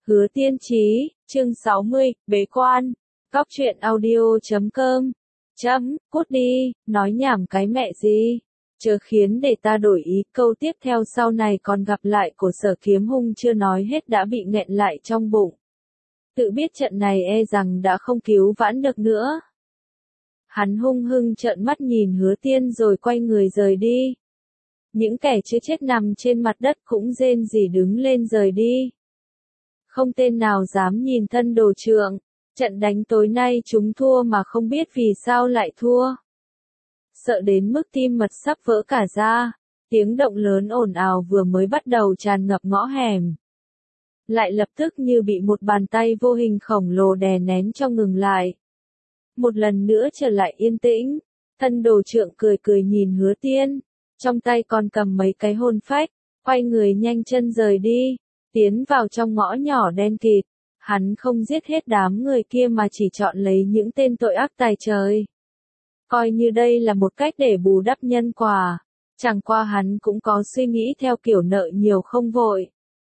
Hứa Tiên Chí, chương 60, bế quan. Góc truyện audio.com. Cút đi, nói nhảm cái mẹ gì. Chớ khiến để ta đổi ý, câu tiếp theo sau này còn gặp lại của Sở Kiếm Hung chưa nói hết đã bị nghẹn lại trong bụng. Tự biết trận này e rằng đã không cứu vãn được nữa. Hắn hung hăng trợn mắt nhìn Hứa Tiên rồi quay người rời đi. Những kẻ chưa chết nằm trên mặt đất cũng rên rỉ đứng lên rời đi. Không tên nào dám nhìn thân đồ trượng. Trận đánh tối nay chúng thua mà không biết vì sao lại thua. Sợ đến mức tim mật sắp vỡ cả ra. Tiếng động lớn ồn ào vừa mới bắt đầu tràn ngập ngõ hẻm. Lại lập tức như bị một bàn tay vô hình khổng lồ đè nén cho ngừng lại. Một lần nữa trở lại yên tĩnh. Thân đồ trượng cười cười nhìn Hứa Tiên. Trong tay còn cầm mấy cái hồn phách. Quay người nhanh chân rời đi. Tiến vào trong ngõ nhỏ đen kịt, hắn không giết hết đám người kia mà chỉ chọn lấy những tên tội ác tài trời. Coi như đây là một cách để bù đắp nhân quả, chẳng qua hắn cũng có suy nghĩ theo kiểu nợ nhiều không vội.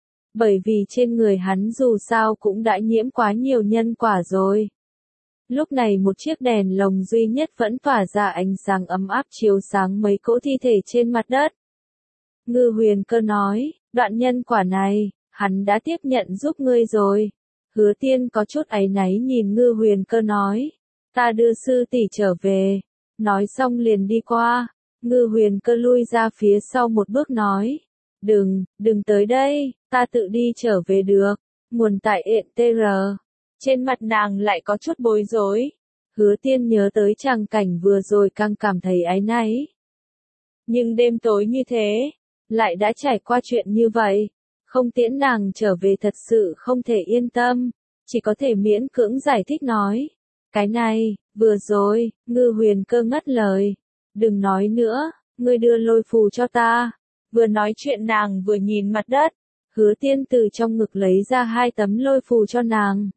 Bởi vì trên người hắn dù sao cũng đã nhiễm quá nhiều nhân quả rồi. Lúc này một chiếc đèn lồng duy nhất vẫn tỏa ra ánh sáng ấm áp chiếu sáng mấy cỗ thi thể trên mặt đất. Ngư Huyền Cơ nói, đoạn nhân quả này, hắn đã tiếp nhận giúp ngươi rồi. Hứa Tiên có chút áy náy nhìn Ngư Huyền Cơ nói, ta đưa sư tỷ trở về. Nói xong liền đi qua. Ngư Huyền Cơ lui ra phía sau một bước nói, đừng tới đây, ta tự đi trở về được. Nguồn tại ETR. Trên mặt nàng lại có chút bối rối. Hứa Tiên nhớ tới tràng cảnh vừa rồi càng cảm thấy áy náy. Nhưng đêm tối như thế, lại đã trải qua chuyện như vậy. Không tiễn nàng trở về thật sự không thể yên tâm, chỉ có thể miễn cưỡng giải thích nói. Cái này, vừa rồi, Ngư Huyền Cơ ngắt lời. Đừng nói nữa, ngươi đưa lôi phù cho ta. Vừa nói chuyện nàng vừa nhìn mặt đất. Hứa Tiên từ trong ngực lấy ra 2 tấm lôi phù cho nàng.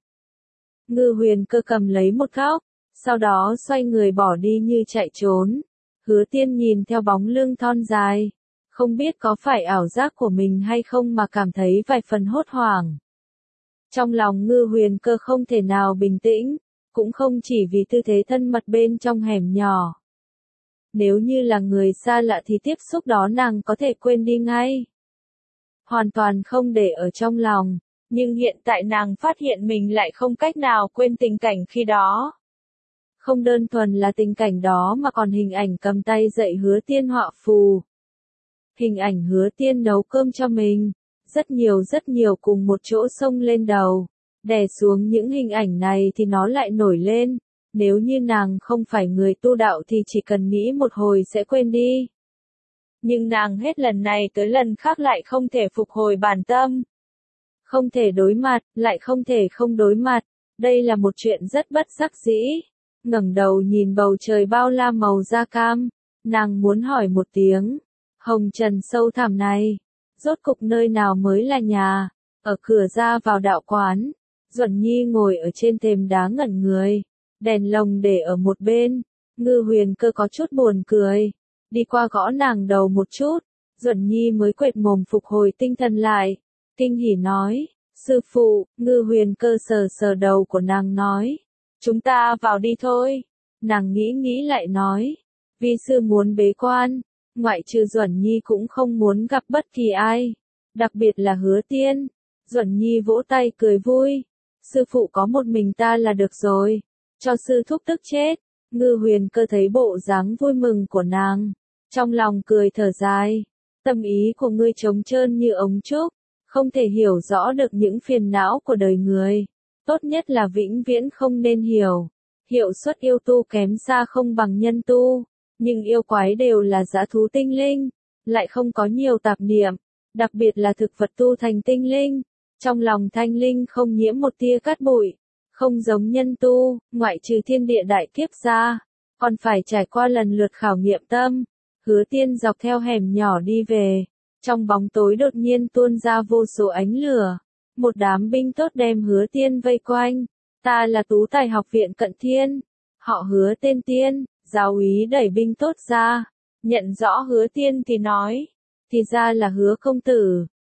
Ngư Huyền Cơ cầm lấy một góc, sau đó xoay người bỏ đi như chạy trốn. Hứa Tiên nhìn theo bóng lưng thon dài. Không biết có phải ảo giác của mình hay không mà cảm thấy vài phần hốt hoảng. Trong lòng Ngư Huyền Cơ không thể nào bình tĩnh, cũng không chỉ vì tư thế thân mật bên trong hẻm nhỏ. Nếu như là người xa lạ thì tiếp xúc đó nàng có thể quên đi ngay. Hoàn toàn không để ở trong lòng, nhưng hiện tại nàng phát hiện mình lại không cách nào quên tình cảnh khi đó. Không đơn thuần là tình cảnh đó mà còn hình ảnh cầm tay dạy Hứa Tiên họa phù. Hình ảnh Hứa Tiên nấu cơm cho mình, rất nhiều cùng một chỗ xông lên đầu, đè xuống những hình ảnh này thì nó lại nổi lên, nếu như nàng không phải người tu đạo thì chỉ cần nghĩ một hồi sẽ quên đi. Nhưng nàng hết lần này tới lần khác lại không thể phục hồi bản tâm. Không thể đối mặt, lại không thể không đối mặt, đây là một chuyện rất bất đắc dĩ. Ngẩng đầu nhìn bầu trời bao la màu da cam, nàng muốn hỏi một tiếng. Hồng trần sâu thẳm này, rốt cục nơi nào mới là nhà? Ở cửa ra vào đạo quán, Duẩn Nhi ngồi ở trên thềm đá ngẩn người, đèn lồng để ở một bên. Ngư Huyền Cơ có chút buồn cười, đi qua gõ nàng đầu một chút. Duẩn Nhi mới quệt mồm phục hồi tinh thần lại, kinh hỉ nói, sư phụ. Ngư Huyền Cơ sờ sờ đầu của nàng nói, chúng ta vào đi thôi. Nàng nghĩ lại nói, vi sư muốn bế quan. Ngoại trừ Duẩn Nhi cũng không muốn gặp bất kỳ ai, đặc biệt là Hứa Tiên. Duẩn Nhi vỗ tay cười vui, sư phụ có một mình ta là được rồi, cho sư thúc tức chết. Ngư Huyền Cơ thấy bộ dáng vui mừng của nàng, trong lòng cười thở dài, tâm ý của ngươi trống trơn như ống trúc, không thể hiểu rõ được những phiền não của đời người, tốt nhất là vĩnh viễn không nên hiểu. Hiệu suất yêu tu kém xa không bằng nhân tu. Nhưng yêu quái đều là dã thú tinh linh, lại không có nhiều tạp niệm, đặc biệt là thực vật tu thành tinh linh. Trong lòng thanh linh không nhiễm một tia cát bụi, không giống nhân tu, ngoại trừ thiên địa đại kiếp ra, còn phải trải qua lần lượt khảo nghiệm tâm. Hứa Tiên dọc theo hẻm nhỏ đi về, trong bóng tối đột nhiên tuôn ra vô số ánh lửa. Một đám binh tốt đem Hứa Tiên vây quanh. Ta là Tú Tài học viện Cận Thiên, họ Hứa tên Tiên. Giáo úy đẩy binh tốt ra, nhận rõ Hứa Tiên thì nói, thì ra là Hứa công tử.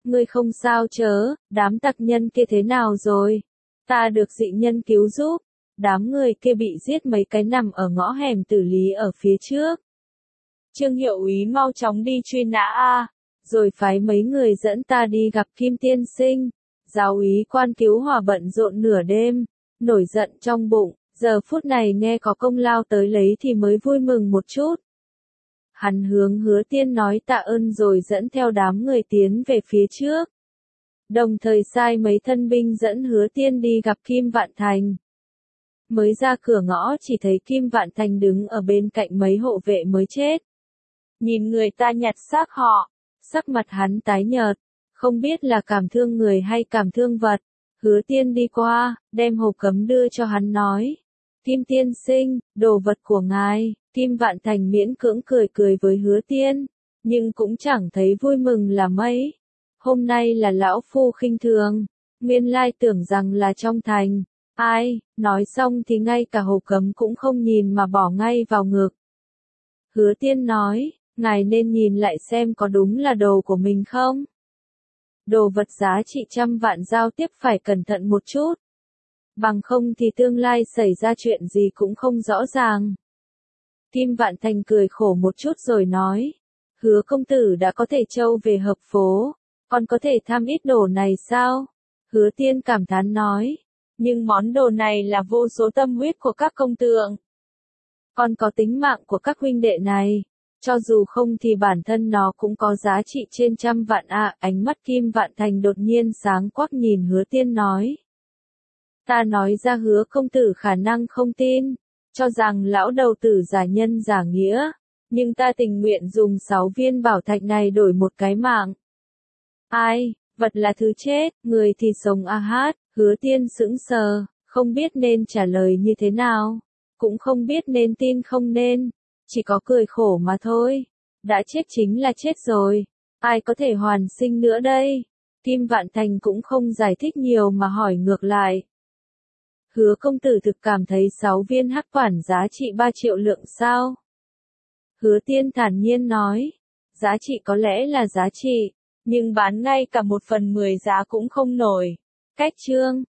Ngươi không sao chớ, đám tặc nhân kia thế nào rồi? Ta được dị nhân cứu giúp. Đám người kia bị giết mấy cái nằm ở ngõ hẻm Tử Lý ở phía trước. Trương hiệu úy mau chóng đi truy nã a, rồi phái mấy người dẫn ta đi gặp Kim tiên sinh. Giáo úy quan cứu hỏa bận rộn nửa đêm, nổi giận trong bụng, giờ phút này nghe có công lao tới lấy thì mới vui mừng một chút. Hắn hướng Hứa Tiên nói tạ ơn rồi dẫn theo đám người tiến về phía trước. Đồng thời sai mấy thân binh dẫn Hứa Tiên đi gặp Kim Vạn Thành. Mới ra cửa ngõ chỉ thấy Kim Vạn Thành đứng ở bên cạnh mấy hộ vệ mới chết. Nhìn người ta nhặt xác họ, sắc mặt hắn tái nhợt, không biết là cảm thương người hay cảm thương vật. Hứa Tiên đi qua, đem hộp cấm đưa cho hắn nói. Kim tiên sinh, đồ vật của ngài. Kim Vạn Thành miễn cưỡng cười cười với Hứa Tiên, nhưng cũng chẳng thấy vui mừng là mấy. Hôm nay là lão phu khinh thường, nguyên lai tưởng rằng là trong thành. Ai, nói xong thì ngay cả hộp cấm cũng không nhìn mà bỏ ngay vào ngực. Hứa Tiên nói, ngài nên nhìn lại xem có đúng là đồ của mình không? Đồ vật giá trị 100 vạn giao tiếp phải cẩn thận một chút. Bằng không thì tương lai xảy ra chuyện gì cũng không rõ ràng. Kim Vạn Thành cười khổ một chút rồi nói, Hứa công tử đã có thể trâu về hợp phố, còn có thể tham ít đồ này sao? Hứa Tiên cảm thán nói, nhưng món đồ này là vô số tâm huyết của các công tượng. Còn có tính mạng của các huynh đệ này, cho dù không thì bản thân nó cũng có giá trị trên 100 vạn ạ. Ánh mắt Kim Vạn Thành đột nhiên sáng quắc nhìn Hứa Tiên nói. Ta nói ra Hứa công tử khả năng không tin, cho rằng lão đầu tử giả nhân giả nghĩa, nhưng ta tình nguyện dùng 6 viên bảo thạch này đổi một cái mạng. Ai, vật là thứ chết, người thì sống a hát. Hứa Tiên sững sờ, không biết nên trả lời như thế nào, cũng không biết nên tin không nên, chỉ có cười khổ mà thôi. Đã chết chính là chết rồi, ai có thể hoàn sinh nữa đây? Kim Vạn Thành cũng không giải thích nhiều mà hỏi ngược lại. Hứa công tử thực cảm thấy 6 viên hắc quản giá trị 3 triệu lượng sao? Hứa Tiên thản nhiên nói, giá trị có lẽ là giá trị, nhưng bán ngay cả 1/10 giá cũng không nổi. Cách chương